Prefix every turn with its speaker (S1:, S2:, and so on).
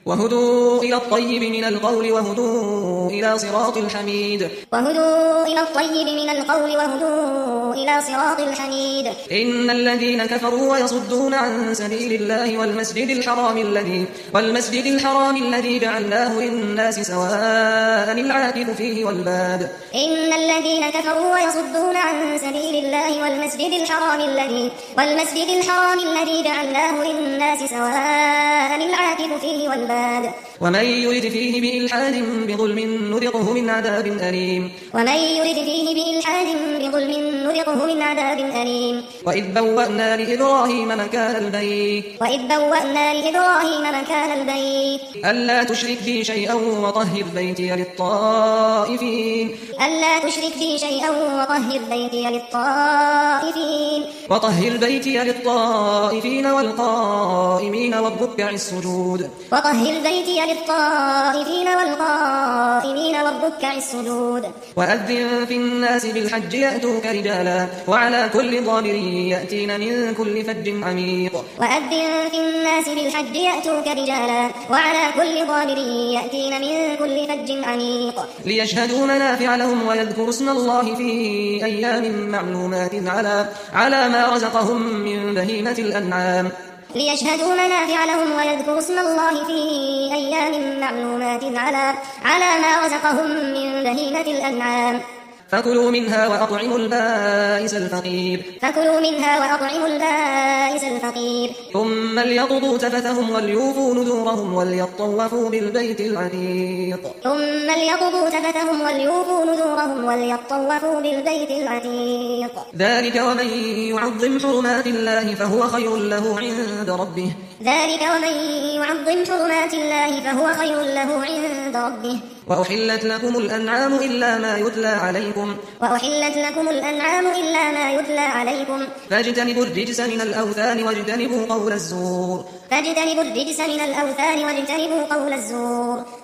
S1: وهدوا إلى الطيب من القول وهدوا إلى صراط الحميد
S2: وهدوا إلى الطيب من القول وهدوا إلى صراط الحميد.
S1: إن الذين كفروا ويصدون عن سبيل الله والمسجد الحرام الذي جعلناه للناس سواء العاكف فيه والباد.
S2: إن الذين كفروا ويصدون عن سبيل الله والمسجد الحرام الذي جعلناه للناس سواء العاكف فيه والباد.
S1: ومن يرد فيه بإلحاد بظلم نذقه من عذاب أليم. وإذ بوأنا لإبراهيم مكان البيت ألا تشرك بي شيئا وطهر بيتي للطائفين والقائمين والركع السجود. وأذن في الناس بالحج يأتوك رجالا وعلى كل ضامر يأتين من كل فج عميق. ليشهدوا منافع لهم ويذكروا اسم الله في أيام معلومات على ما رزقهم من بهيمة الأنعام. فكلوا منها وأطعموا البائس الفقير. ثم ليقضوا تفثهم وليوفوا نذورهم وليطوفوا بالبيت العتيق. ذلك ومن يعظم حرمات الله فهو خير له عند ربه. وأحلت لكم الأنعام إلا ما يتلى عليكم فاجتنبوا الرجس من الأوثان واجتنبوا قول الزور.